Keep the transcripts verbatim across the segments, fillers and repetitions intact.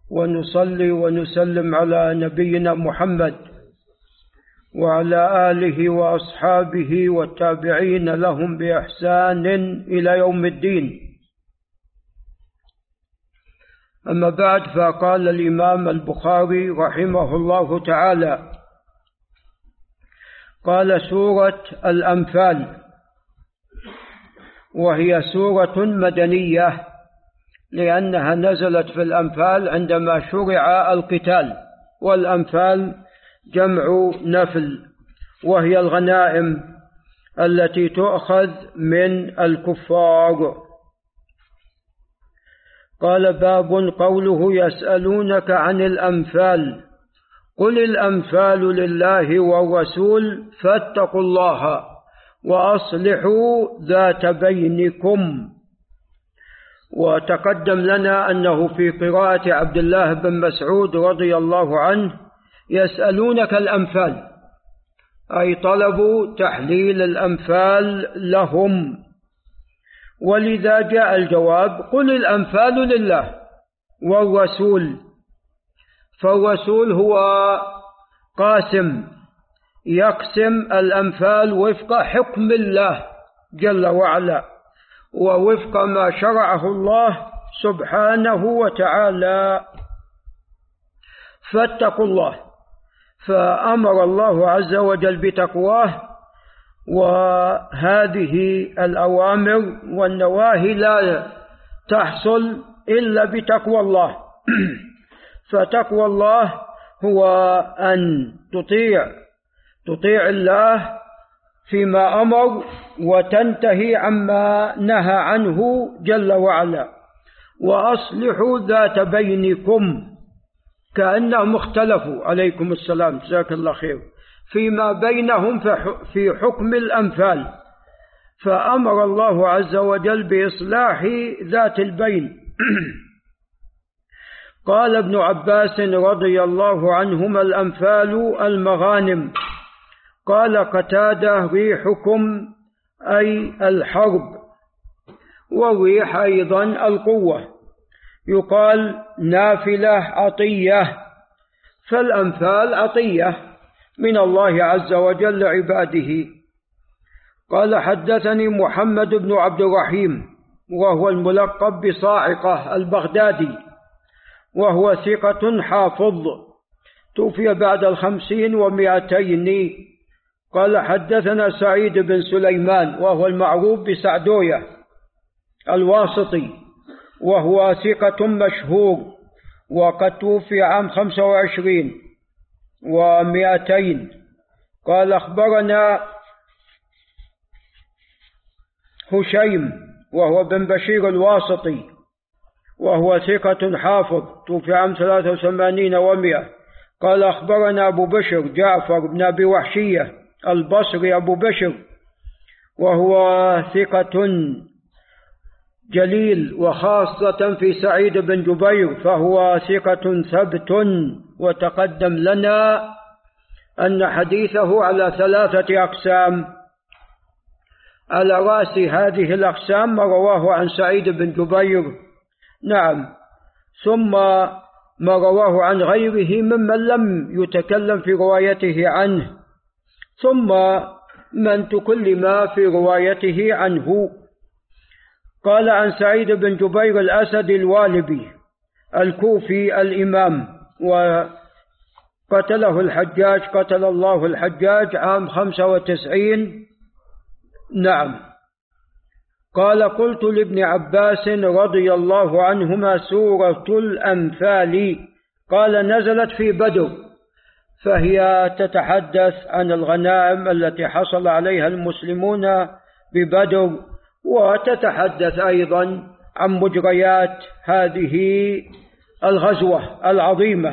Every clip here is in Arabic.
ونصلي ونسلم على نبينا محمد وعلى آله وأصحابه والتابعين لهم بإحسان إلى يوم الدين. أما بعد، فقال الإمام البخاري رحمه الله تعالى: قال: سورة الأنفال، وهي سورة مدنية لأنها نزلت في الأنفال عندما شرع القتال، والأنفال جمع نفل، وهي الغنائم التي تؤخذ من الكفار. قال: باب قوله: يسألونك عن الأنفال، قل الأنفال لله والرسول فاتقوا الله وأصلحوا ذات بينكم. وتقدم لنا أنه في قراءة عبد الله بن مسعود رضي الله عنه: يسألونك الأنفال، أي طلبوا تحليل الأنفال لهم، ولذا جاء الجواب: قل الأنفال لله والرسول. فالرسول هو قاسم يقسم الأنفال وفق حكم الله جل وعلا، ووفق ما شرعه الله سبحانه وتعالى. فاتقوا الله، فأمر الله عز وجل بتقواه، وهذه الأوامر والنواهي لا تحصل إلا بتقوى الله. فتقوى الله هو أن تطيع تطيع الله فيما أمر وتنتهي عما نهى عنه جل وعلا. وأصلحوا ذات بينكم، كأنهم اختلفوا عليكم السلام جزاك الله خير فيما بينهم في حكم الأنفال، فأمر الله عز وجل بإصلاح ذات البين. قال ابن عباس رضي الله عنهما: الأنفال المغانم. قال قتادة: ريحكم أي الحرب، والريح أيضا القوة. يقال نافلة عطية، فالأنفال عطية من الله عز وجل لعباده. قال: حدثني محمد بن عبد الرحيم، وهو الملقب بصاعقة البغدادي، وهو ثقة حافظ، توفي بعد الخمسين ومئتين. قال: حدثنا سعيد بن سليمان، وهو المعروف بسعدوية الواسطي، وهو ثقة مشهور، وقد توفي عام خمسة وعشرين ومئتين. قال: أخبرنا هشيم، وهو بن بشير الواسطي، وهو ثقة حافظ، توفي عام ثلاثة وثمانين ومئة. قال: أخبرنا أبو بشر جعفر بن أبي وحشية البصري أبو بشر، وهو ثقة جليل، وخاصة في سعيد بن جبير فهو ثقة ثبت. وتقدم لنا أن حديثه على ثلاثة أقسام، على رأس هذه الأقسام ما رواه عن سعيد بن جبير، نعم، ثم ما رواه عن غيره ممن لم يتكلم في روايته عنه، ثم من تكلم في روايته عنه. قال: عن سعيد بن جبير الأسد الوالبي الكوفي الإمام، وقتله الحجاج، قتل الله الحجاج عام خمسة وتسعين، نعم. قال: قلت لابن عباس رضي الله عنهما: سورة الأنفال. قال: نزلت في بدر، فهي تتحدث عن الغنائم التي حصل عليها المسلمون ببدر، وتتحدث أيضا عن مجريات هذه الغزوة العظيمة.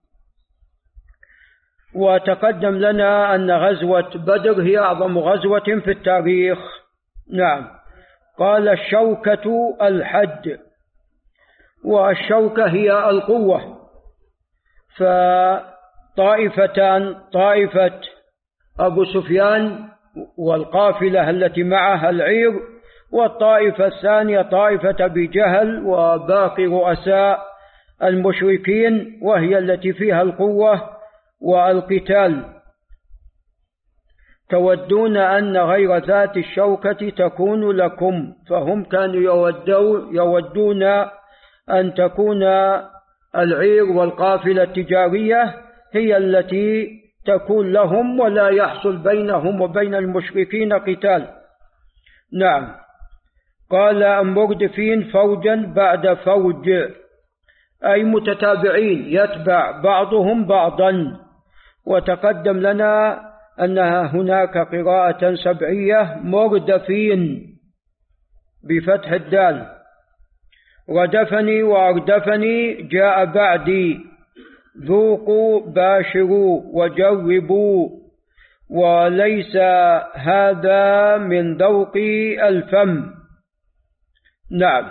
وتقدم لنا أن غزوة بدر هي أعظم غزوة في التاريخ، نعم. قال: الشوكة الحد، والشوكة هي القوة. فطائفتان، طائفة أبو سفيان والقافلة التي معها العير، والطائفة الثانية طائفة أبي جهل وباقي رؤساء المشركين وهي التي فيها القوة والقتال. تودون أن غير ذات الشوكة تكون لكم، فهم كانوا يودون أن تكون العير والقافلة التجارية هي التي تكون لهم ولا يحصل بينهم وبين المشركين قتال. نعم. قال مردفين فوجا بعد فوج، أي متتابعين يتبع بعضهم بعضا. وتقدم لنا أنها هناك قراءة سبعية مردفين بفتح الدال، ردفني وأردفني جاء بعدي، ذوقوا باشروا وجربوا، وليس هذا من ذوق الفم. نعم.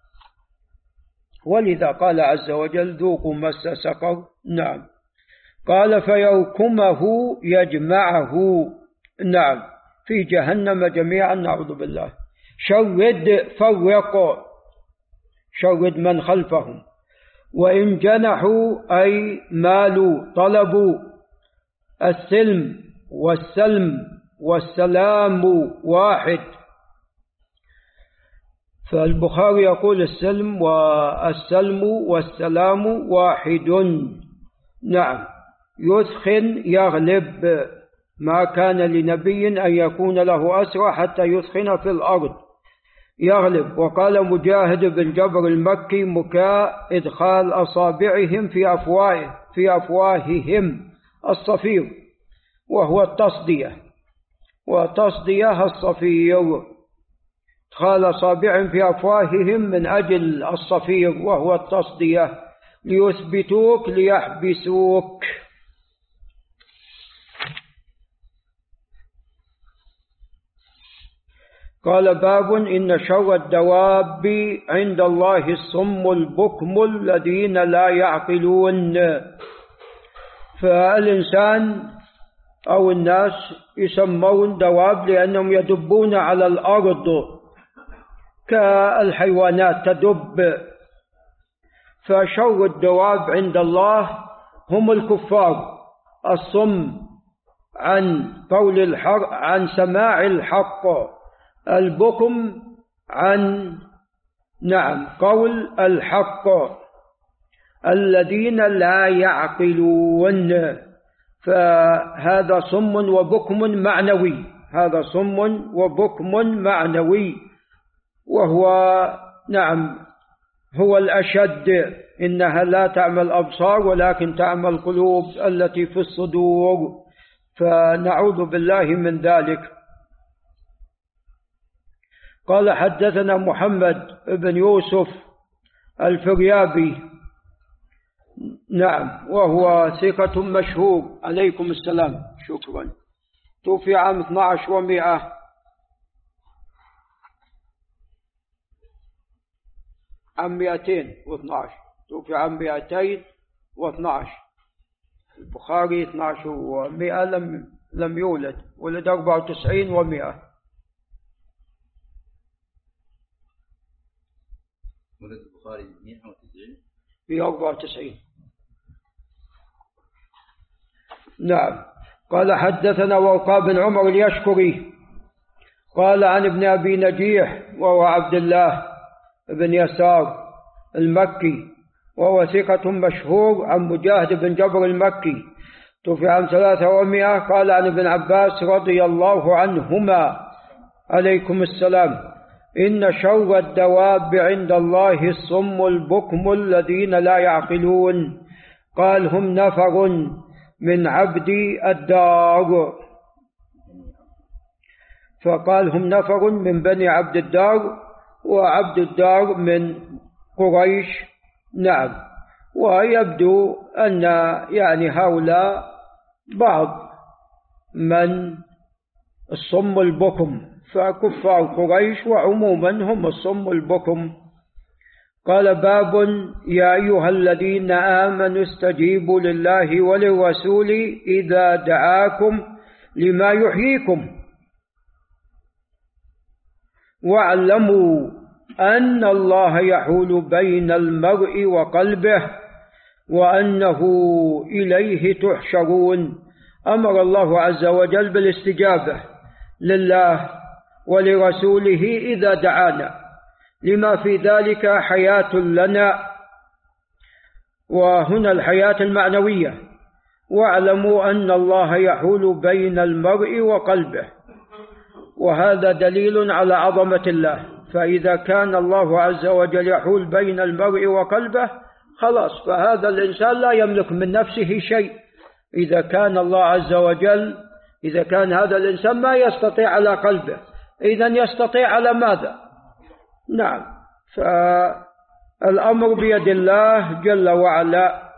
ولذا قال عز وجل ذوقوا مس سقر. نعم. قال فيركمه يجمعه. نعم. في جهنم جميعا، نعوذ بالله. شرد فرق، شرد من خلفهم. وإن جنحوا أي مالوا طلبوا. السلم والسلم والسلام واحد، فالبخاري يقول السلم والسلم والسلام واحد. نعم. يثخن يغلب، ما كان لنبي أن يكون له أسرى حتى يثخن في الأرض، يغلب. وقال مجاهد بن جبر المكي مكاء إدخال أصابعهم في أفواه في أفواههم الصفير، وهو التصدية، وتصدية الصفير، إدخال أصابعهم في أفواههم من أجل الصفير وهو التصدية، ليثبتوك ليحبسوك. قال باب إن شر الدواب عند الله الصم البكم الذين لا يعقلون. فالإنسان أو الناس يسمون دواب لأنهم يدبون على الأرض كالحيوانات تدب. فشر الدواب عند الله هم الكفار الصم عن قول الحق، عن سماع الحق، البكم عن نعم قول الحق، الذين لا يعقلون. فهذا صم وبكم معنوي، هذا صم وبكم معنوي، وهو نعم هو الأشد. إنها لا تعمى الأبصار ولكن تعمى القلوب التي في الصدور، فنعوذ بالله من ذلك. قال حدثنا محمد بن يوسف الفريابي، نعم، وهو ثقة مشهور. عليكم السلام. شكرا. توفي عام اثني عشر ومئة، عام مئتين واثني عشر، توفي عام مئتين واثني عشر. البخاري اثني عشر ومئة لم لم يولد، ولد أربعة وتسعين ومئة. ولد البخاري مئة وتسعين في أربعة وتسعين. نعم. قال حدثنا ورقاء بن عمر اليشكري قال عن ابن أبي نجيح وهو عبد الله بن يسار المكي، وهو ثقة مشهور، عن مجاهد بن جبر المكي، توفي عام ثلاثة ومئة. قال عن ابن عباس رضي الله عنهما عليكم السلام: إن شر الدواب عند الله الصم البكم الذين لا يعقلون. قال هم نفر من عبد الدار، فقال هم نفر من بني عبد الدار، وعبد الدار من قريش. نعم. ويبدو أن يعني هؤلاء بعض من الصم البكم، فكفار قريش وعموما هم الصم البكم. قال باب يا أيها الذين آمنوا استجيبوا لله وللرسول إذا دعاكم لما يحييكم واعلموا أن الله يحول بين المرء وقلبه وأنه إليه تحشرون. أمر الله عز وجل بالاستجابة لله ولرسوله إذا دعانا، لما في ذلك حياة لنا، وهنا الحياة المعنوية. واعلموا أن الله يحول بين المرء وقلبه، وهذا دليل على عظمة الله. فإذا كان الله عز وجل يحول بين المرء وقلبه خلاص، فهذا الإنسان لا يملك من نفسه شيء. إذا كان الله عز وجل إذا كان هذا الإنسان ما يستطيع على قلبه، إذن يستطيع على ماذا؟ نعم، فالأمر بيد الله جل وعلا.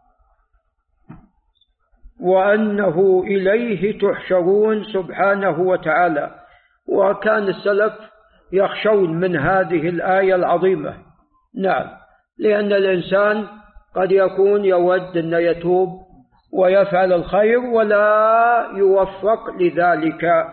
وأنه إليه تحشرون سبحانه وتعالى. وكان السلف يخشون من هذه الآية العظيمة. نعم، لأن الإنسان قد يكون يود أن يتوب ويفعل الخير ولا يوفق لذلك.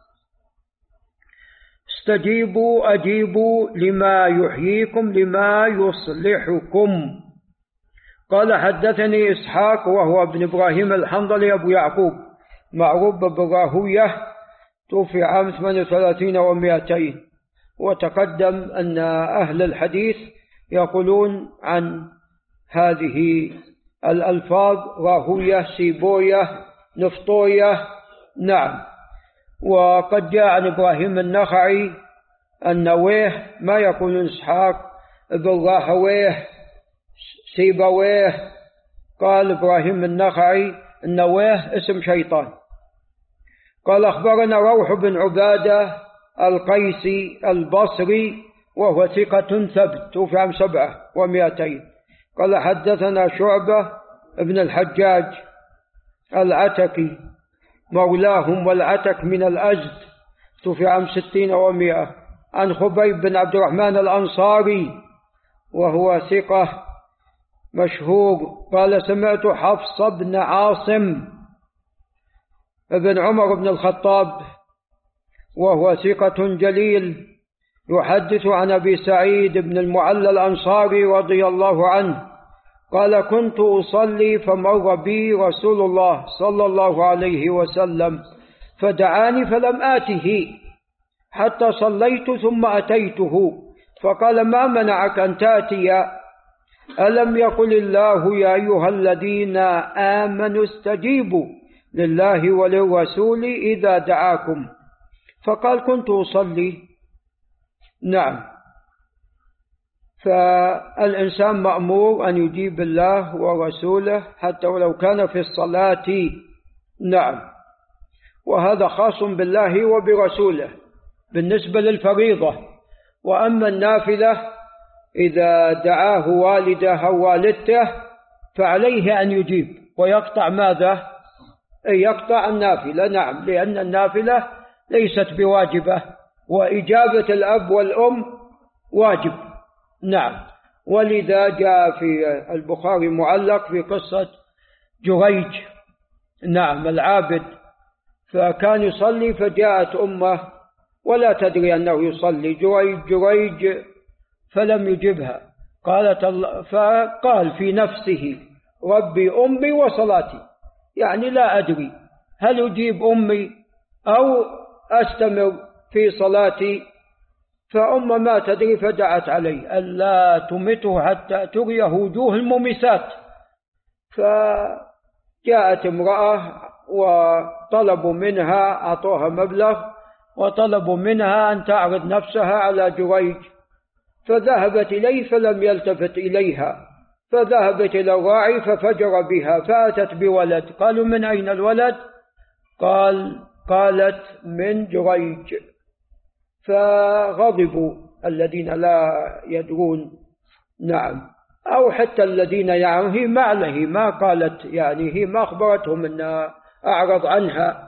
استجيبوا أجيبوا لما يحييكم لما يصلحكم. قال حدثني إسحاق وهو ابن إبراهيم الحنظلي أبو يعقوب معروف ببراهوية، توفي عام ثمانية وثلاثين ومئتين. وتقدم أن أهل الحديث يقولون عن هذه الألفاظ راهوية سيبوية نفطوية. نعم. وقد جاء عن إبراهيم النخعي النويه ما يقولون إسحاق ابن راهويه سيبويه. قال إبراهيم النخعي النويه اسم شيطان. قال أخبرنا روح بن عبادة القيسي البصري وهو ثقة ثبت، توفي عام سبعة ومئتين. قال حدثنا شعبة ابن الحجاج العتكي مولاهم، والعتك من الأزد، توفي عام ستين ومئة. عن خبيب بن عبد الرحمن الأنصاري وهو ثقة مشهور. قال سمعت حفص بن عاصم ابن عمر بن الخطاب وهو ثقة جليل يحدث عن أبي سعيد بن المعلى الأنصاري رضي الله عنه قال كنت أصلي فمر بي رسول الله صلى الله عليه وسلم فدعاني فلم آته حتى صليت ثم أتيته فقال ما منعك أن تأتي؟ ألم يقل الله يا أيها الذين آمنوا استجيبوا لله وللرسول إذا دعاكم؟ فقال كنت أصلي. نعم، فالإنسان مأمور أن يجيب الله ورسوله حتى ولو كان في الصلاة. نعم، وهذا خاص بالله وبرسوله بالنسبة للفريضة. وأما النافلة إذا دعاه والده أو والدته فعليه أن يجيب ويقطع ماذا؟ يقطع النافلة. نعم، لأن النافلة ليست بواجبة، وإجابة الأب والأم واجب. نعم، ولذا جاء في البخاري معلق في قصة جريج، نعم العابد، فكان يصلي فجاءت أمه ولا تدري أنه يصلي جريج جريج فلم يجبها. قالت الله فقال في نفسه ربي أمي وصلاتي، يعني لا أدري هل أجيب أمي أو أستمر في صلاتي. فأم ما تدري فدعت عليه ألا تمته حتى تريه وجوه الممسات. فجاءت امرأة وطلبوا منها، أعطوها مبلغ وطلبوا منها أن تعرض نفسها على جريج، فذهبت إليه فلم يلتفت إليها، فذهبت إلى الراعي ففجر بها فأتت بولد. قالوا من أين الولد؟ قال قالت من جريج. فغضبوا الذين لا يدرون. نعم، أو حتى الذين يعلمون، هي ما عليه ما قالت، يعني هي ما أخبرتهم أنها أعرض عنها.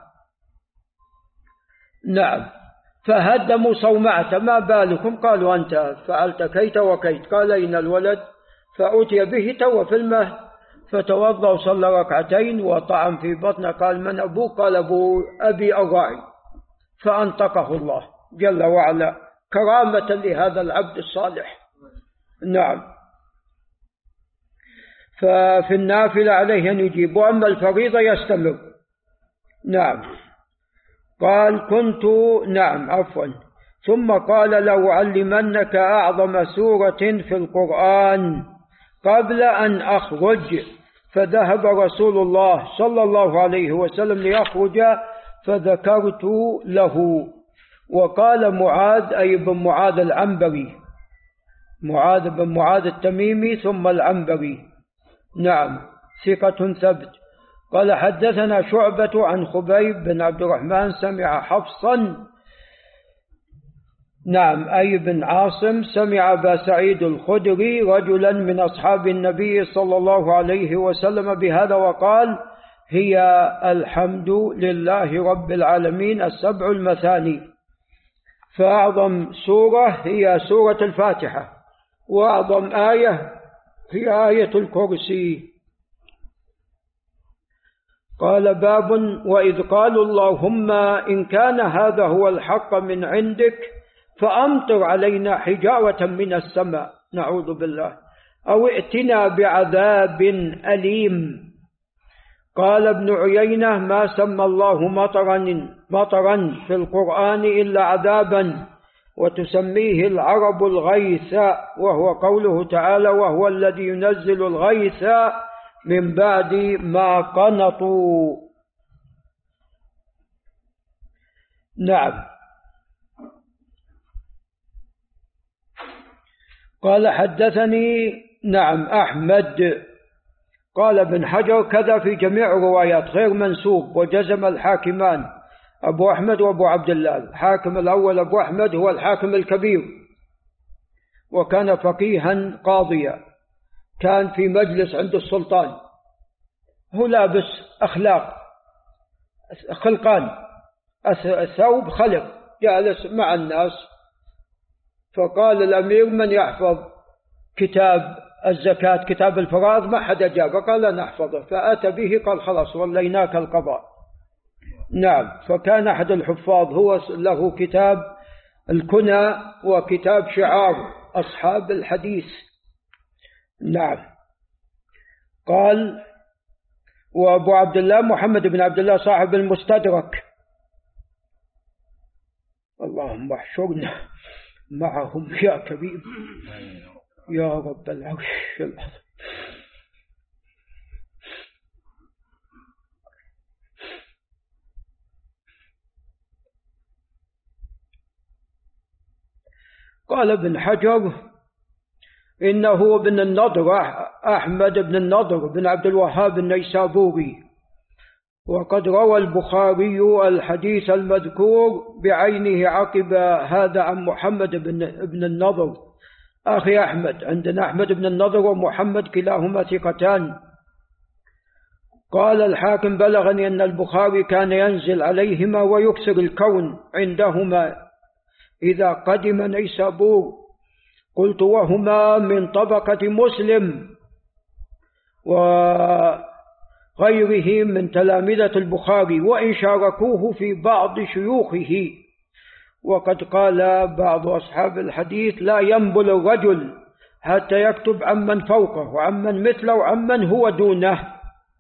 نعم، فهدموا صومعة ما بالكم؟ قالوا أنت فعلت كيت وكيت. قال أين الولد؟ فأتي به تو في المهد، فتوضأ وصلى ركعتين وطعن في بطنه. قال من أبوك؟ قال أبو أبي الراعي. فأنطقه الله جل وعلا كرامة لهذا العبد الصالح. نعم، ففي النافلة عليه أن يجيب، وأما الفريضة يستمر. نعم. قال كنت نعم عفوا ثم قال لو علمنك أعظم سورة في القرآن قبل أن أخرج، فذهب رسول الله صلى الله عليه وسلم ليخرج فذكرت له. وقال معاذ أي بن معاذ العنبري، معاذ بن معاذ التميمي ثم العنبري، نعم ثقة ثبت. قال حدثنا شعبة عن خبيب بن عبد الرحمن سمع حفصا نعم أي بن عاصم سمع أبا سعيد الخدري رجلا من أصحاب النبي صلى الله عليه وسلم بهذا وقال هي الحمد لله رب العالمين السبع المثاني. فأعظم سورة هي سورة الفاتحة، وأعظم آية هي آية الكرسي. قال باب وإذ قالوا اللهم إن كان هذا هو الحق من عندك فأمطر علينا حجارة من السماء نعوذ بالله أو ائتنا بعذاب أليم. قال ابن عيينة ما سمى الله مطرا مطرا في القرآن إلا عذابا، وتسميه العرب الغيث، وهو قوله تعالى وهو الذي ينزل الغيث من بعد ما قنطوا. نعم. قال حدثني نعم أحمد. قال ابن حجر كذا في جميع الروايات غير منسوب، وجزم الحاكمان أبو أحمد وأبو عبد الله. الحاكم الأول أبو أحمد هو الحاكم الكبير، وكان فقيها قاضيا، كان في مجلس عند السلطان، هو لابس أخلاق خلقان، الثوب خلق، جالس مع الناس. فقال الأمير من يحفظ كتاب الزكاة كتاب الفرائض؟ ما حدا جاء، فقال أنا أحفظه، فأتى به قال خلاص وليناك القضاء. نعم. فكان أحد الحفاظ هو له كتاب الكنى وكتاب شعار أصحاب الحديث. نعم. قال وأبو عبد الله محمد بن عبد الله صاحب المستدرك، اللهم احشرنا معهم يا كريم يا رب العرش العظيم. قال ابن حجر إنه ابن النضر أحمد بن النضر بن عبد الوهاب النيسابوري، وقد روى البخاري الحديث المذكور بعينه عقب هذا عن محمد بن النضر أخي أحمد. عندنا أحمد بن النضر ومحمد كلاهما ثقتان. قال الحاكم بلغني أن البخاري كان ينزل عليهما ويكسر الكون عندهما إذا قدم نيسابور. قلت وهما من طبقة مسلم وغيره من تلامذة البخاري، وإن شاركوه في بعض شيوخه. وقد قال بعض أصحاب الحديث لا ينبل الرجل حتى يكتب عمن فوقه وعمن مثله وعمن هو دونه.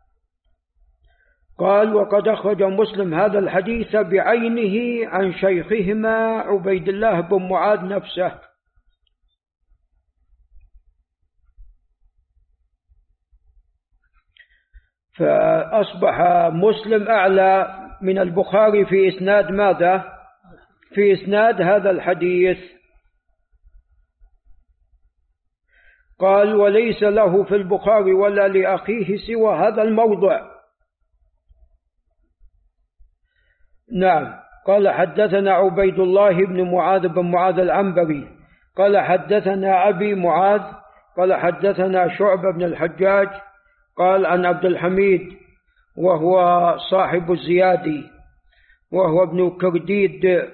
قال وقد أخرج مسلم هذا الحديث بعينه عن شيخهما عبيد الله بن معاذ نفسه. فأصبح مسلم أعلى من البخاري في إسناد ماذا؟ في إسناد هذا الحديث. قال وليس له في البخاري ولا لأخيه سوى هذا الموضع. نعم. قال حدثنا عبيد الله بن معاذ بن معاذ العنبري قال حدثنا أبي معاذ قال حدثنا شعبة بن الحجاج قال عن عبد الحميد وهو صاحب الزيادي وهو ابن كرديد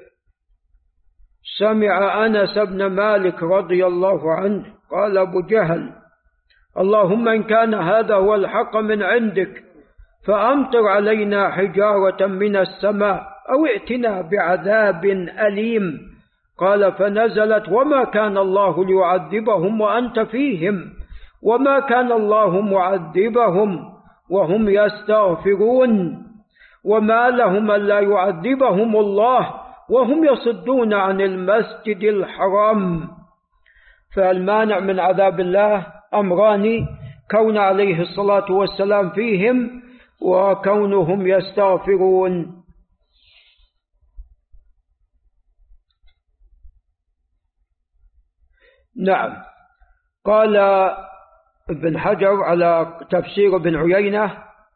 سمع أنس بن مالك رضي الله عنه قال أبو جهل اللهم إن كان هذا هو الحق من عندك فأمطر علينا حجارة من السماء أو ائتنا بعذاب أليم. قال فنزلت وما كان الله ليعذبهم وأنت فيهم وما كان الله معذبهم وهم يستغفرون وما لهم ألا يعذبهم الله وهم يصدون عن المسجد الحرام. فالمانع من عذاب الله أمران: كون عليه الصلاة والسلام فيهم، وكونهم يستغفرون. نعم. قال ابن حجر على تفسير ابن عيينة،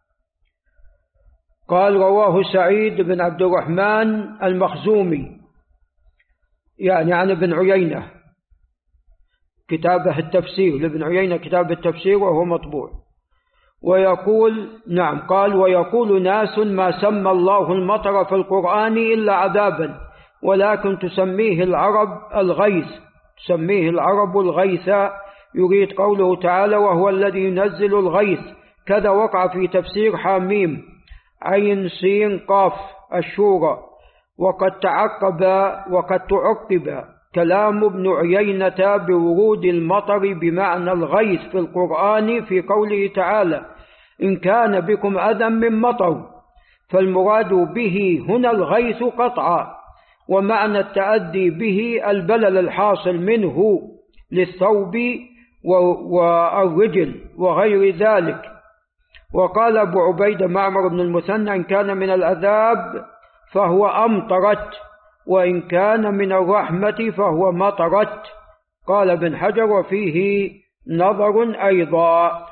قال: رواه سعيد بن عبد الرحمن المخزومي، يعني عن ابن عيينة، كتابه التفسير لابن عيينة، كتاب التفسير وهو مطبوع. ويقول نعم قال: ويقول ناس ما سمى الله المطر في القرآن إلا عذابا، ولكن تسميه العرب الغيث، تسميه العرب الغيث، يريد قوله تعالى: وهو الذي ينزل الغيث. كذا وقع في تفسير حاميم عين سين قاف الشورى. وقد تعقب وقد تعقب كلام ابن عيينة بورود المطر بمعنى الغيث في القرآن في قوله تعالى: إن كان بكم أذى من مطر، فالمراد به هنا الغيث قطعا، ومعنى التأذي به البلل الحاصل منه للثوب والرجل وغير ذلك. وقال أبو عبيدة معمر بن المثنى: إن كان من العذاب فهو أمطرت، وإن كان من الرحمة فهو مطرت. قال ابن حجر: وفيه نظر أيضا.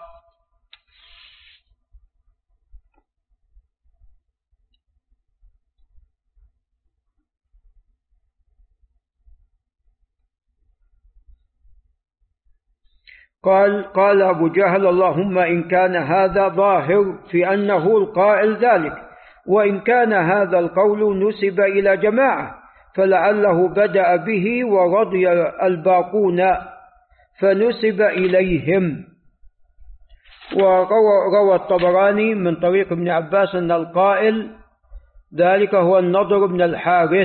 قال قال أبو جهل: اللهم إن كان هذا ظاهر في أنه القائل ذلك، وإن كان هذا القول نسب إلى جماعة فلعله بدأ به ورضي الباقون فنسب إليهم. وروى الطبراني من طريق ابن عباس أن القائل ذلك هو النضر بن الحارث.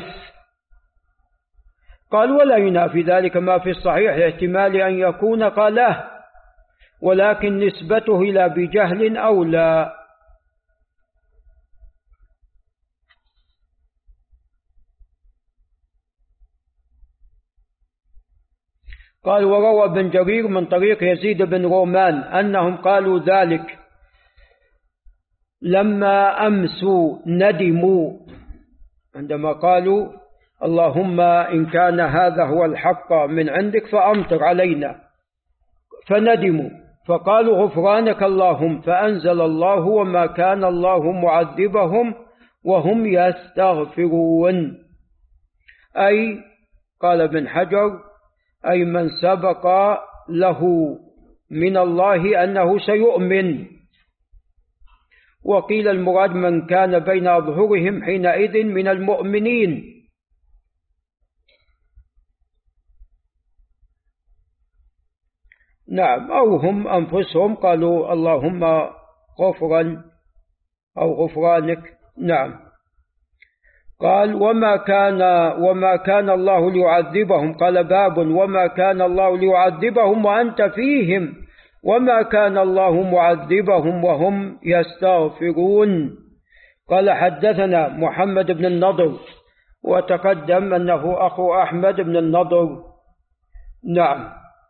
قال: ولا ينافي ذلك ما في الصحيح احتمال أن يكون قاله، ولكن نسبته إلى بجهل أولى. قال: وروى ابن جرير من طريق يزيد بن رومان أنهم قالوا ذلك لما أمسوا ندموا، عندما قالوا: اللهم إن كان هذا هو الحق من عندك فأمطر علينا، فندموا فقالوا: غفرانك اللهم، فأنزل الله: وما كان الله معذبهم وهم يستغفرون. أي قال ابن حجر: أي من سبق له من الله أنه سيؤمن. وقيل المراد من كان بين أظهرهم حينئذ من المؤمنين. نعم، أو هم أنفسهم قالوا: اللهم غفرا أو غفرانك. نعم. قال: وما كان وما كان الله ليعذبهم. قال: باب: وما كان الله ليعذبهم وأنت فيهم، وما كان الله معذبهم وهم يستغفرون. قال: حدثنا محمد بن النضر، وتقدم أنه أخو أحمد بن النضر. نعم.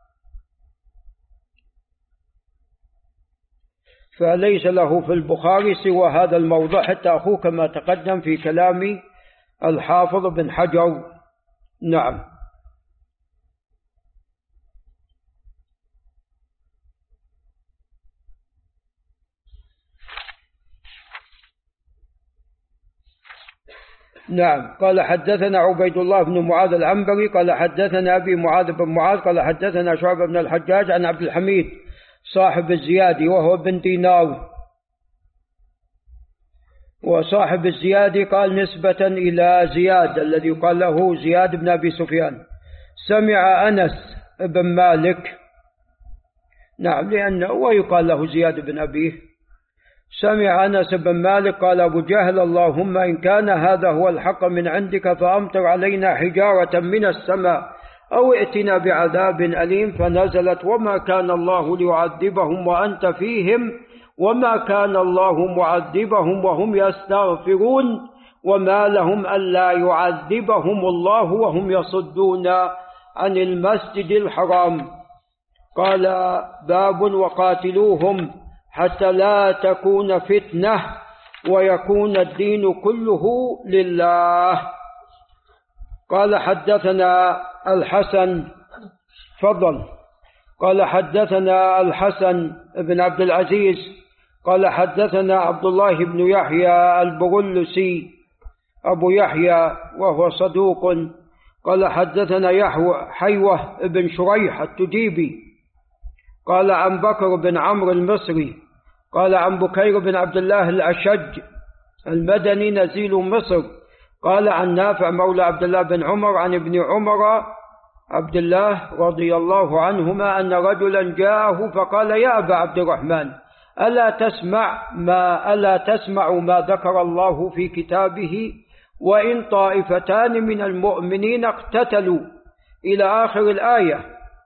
فليس له في البخاري سوى هذا الموضع حتى أخوه كما تقدم في كلام الحافظ بن حجر. نعم. نعم. قال: حدثنا عبيد الله بن معاذ العنبري قال: حدثنا أبي معاذ بن معاذ قال: حدثنا شعبة بن الحجاج عن عبد الحميد صاحب الزيادي وهو بن دينار. وصاحب الزيادي قال نسبة إلى زياد الذي قال له زياد بن أبي سفيان: سمع أنس بن مالك. نعم، لأنه ويقال له زياد بن أبيه. سمع أنس بن مالك قال: أبو جهل: اللهم إن كان هذا هو الحق من عندك فأمطر علينا حجارة من السماء أو ائتنا بعذاب أليم، فنزلت وما كان الله ليعذبهم وأنت فيهم وما كان الله معذبهم وهم يستغفرون وما لهم ألا يعذبهم الله وهم يصدون عن المسجد الحرام. قال باب وقاتلوهم حتى لا تكون فتنة ويكون الدين كله لله. قال حدثنا الحسن فضل قال حدثنا الحسن بن عبد العزيز قال حدثنا عبد الله بن يحيى البغلسي أبو يحيى وهو صدوق قال حدثنا يحوى حيوة بن شريح التجيبي قال عن بكر بن عمرو المصري قال عن بكير بن عبد الله الأشج المدني نزيل مصر قال عن نافع مولى عبد الله بن عمر عن ابن عمر عبد الله رضي الله عنهما أن رجلا جاءه فقال يا أبا عبد الرحمن ألا تسمع ما ألا تسمع ما ذكر الله في كتابه وإن طائفتان من المؤمنين اقتتلوا إلى آخر الآية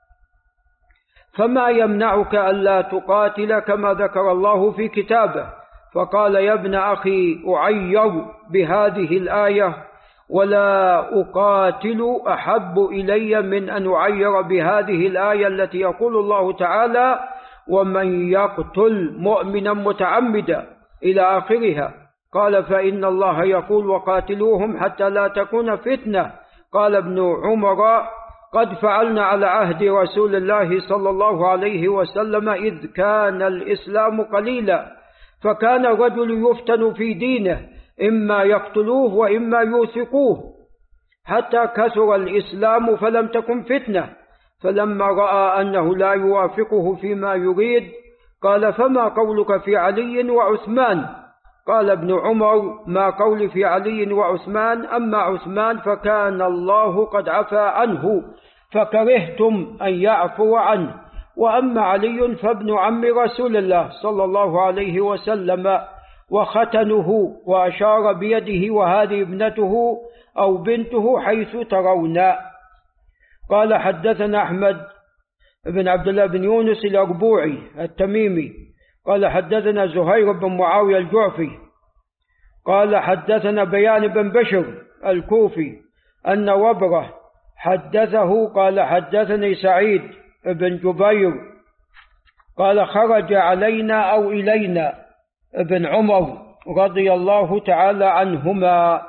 فما يمنعك ألا تقاتل كما ذكر الله في كتابه؟ فقال يا ابن أخي أعير بهذه الآية ولا أقاتل أحب إلي من أن أعير بهذه الآية التي يقول الله تعالى ومن يقتل مؤمنا متعمدا إلى آخرها. قال فإن الله يقول وقاتلوهم حتى لا تكون فتنة. قال ابن عمر قد فعلنا على عهد رسول الله صلى الله عليه وسلم إذ كان الإسلام قليلا فكان الرجل يفتن في دينه إما يقتلوه وإما يوثقوه حتى كثر الإسلام فلم تكن فتنة. فلما رأى أنه لا يوافقه فيما يريد قال فما قولك في علي وعثمان؟ قال ابن عمر ما قولي في علي وعثمان أما عثمان فكان الله قد عفى عنه فكرهتم أن يعفو عنه وأما علي فابن عم رسول الله صلى الله عليه وسلم وختنه وأشار بيده وهذه ابنته أو بنته حيث ترون. قال حدثنا أحمد بن عبد الله بن يونس الأربوعي التميمي قال حدثنا زهير بن معاوية الجعفي قال حدثنا بيان بن بشر الكوفي أن وبره حدثه قال حدثني سعيد بن جبير قال خرج علينا أو إلينا ابن عمر رضي الله تعالى عنهما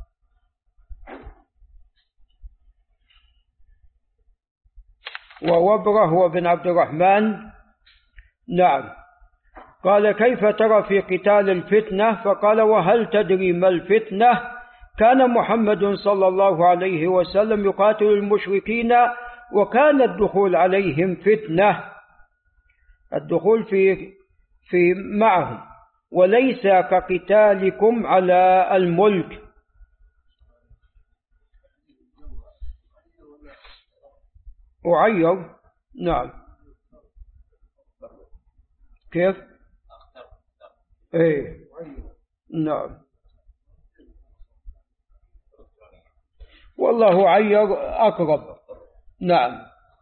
ووبره هو بن عبد الرحمن. نعم. قال كيف ترى في قتال الفتنة؟ فقال وهل تدري ما الفتنة؟ كان محمد صلى الله عليه وسلم يقاتل المشركين وكان الدخول عليهم فتنة، الدخول في في معهم وليس كقتالكم على الملك. أعير. نعم. كيف؟ ايه نعم. والله عير أقرب. نعم.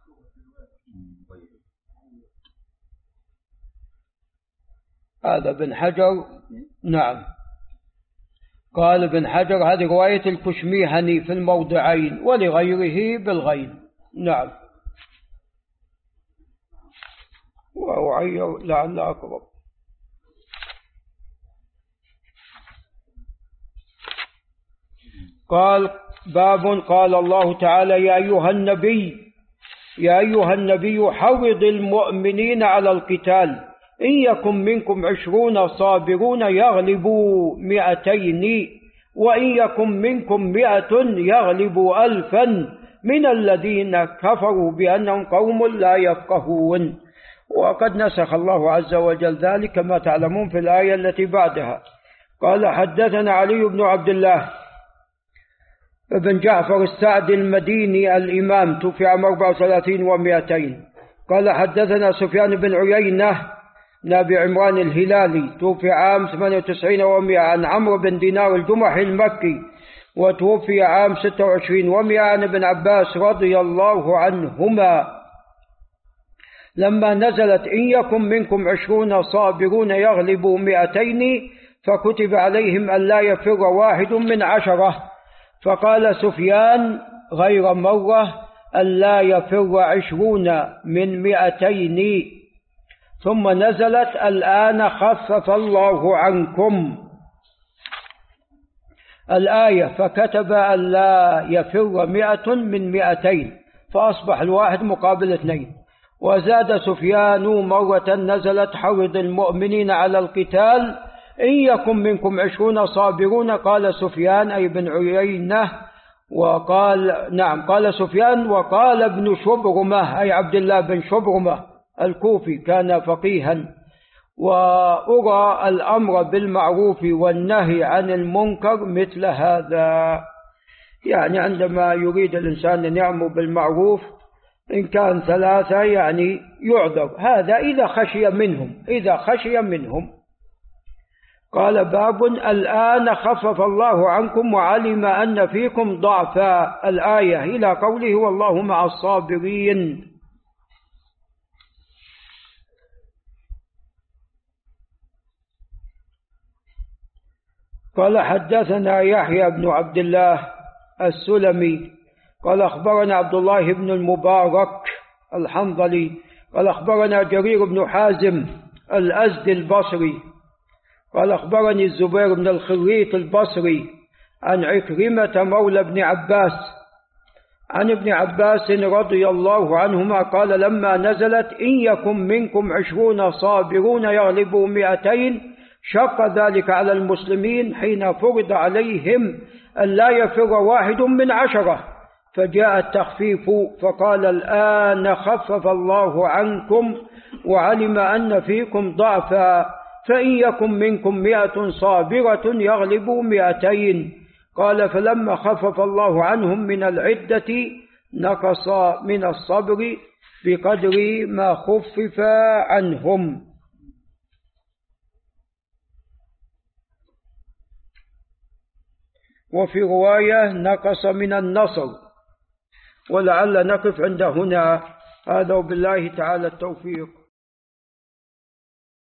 هذا ابن حجر. نعم. قال ابن حجر هذه رواية الكشميهني في الموضعين ولغيره بالغين. نعم. وأعير لعل أقرب. قال باب قال الله تعالى يا أيها النبي يا أيها النبي حرض المؤمنين على القتال إن يكن منكم عشرون صابرون يغلبوا مئتين وإن يكن منكم مئة يغلبوا ألفا من الذين كفروا بأنهم قوم لا يفقهون. وقد نسخ الله عز وجل ذلك كما تعلمون في الآية التي بعدها. قال حدثنا علي بن عبد الله ابن جعفر السعدي المديني الإمام توفي عام أربع وثلاثين ومئتين. قال حدثنا سفيان بن عيينة نبي عمران الهلالي توفي عام ثمانية وتسعين ومئة عن عمرو بن دينار الجمحي المكي وتوفي عام ستة وعشرين ومئة عن ابن عباس رضي الله عنهما لما نزلت إن يكن منكم عشرون صابرون يغلبوا مئتين فكتب عليهم أن لا يفر واحد من عشرة، فقال سفيان غير مرة أن لا يفر عشرون من مئتين، ثم نزلت الآن خفف الله عنكم الآية فكتب أن لا يفر مئة من مئتين فأصبح الواحد مقابل اثنين. وزاد سفيان مرة نزلت حرض المؤمنين على القتال إن يكن منكم عشرون صابرون، قال سفيان أي بن عيينة وقال نعم قال سفيان وقال ابن شبرمة أي عبد الله بن شبرمة الكوفي كان فقيها. وأرى الأمر بالمعروف والنهي عن المنكر مثل هذا، يعني عندما يريد الإنسان أن يأمر بالمعروف إن كان ثلاثة يعني يعذر، هذا إذا خشي منهم إذا خشي منهم قال باب الآن خفف الله عنكم وعلم أن فيكم ضعفا الآية إلى قوله والله مع الصابرين. قال حدثنا يحيى بن عبد الله السلمي قال أخبرنا عبد الله بن المبارك الحنظلي قال أخبرنا جرير بن حازم الأزدي البصري قال أخبرني الزبير بن الخريط البصري عن عكرمة مولى ابن عباس عن ابن عباس رضي الله عنهما قال لما نزلت إن يكن منكم عشرون صابرون يغلبوا مئتين شق ذلك على المسلمين حين فرض عليهم أن لا يفر واحد من عشرة، فجاء التخفيف فقال الآن خفف الله عنكم وعلم أن فيكم ضعفا فإن يكن منكم مئة صابرة يغلبوا مئتين. قال فلما خفف الله عنهم من العدة نقص من الصبر بقدر ما خفف عنهم. وفي رواية نقص من النصر، ولعل نقف عند هنا. هذا وبالله تعالى التوفيق.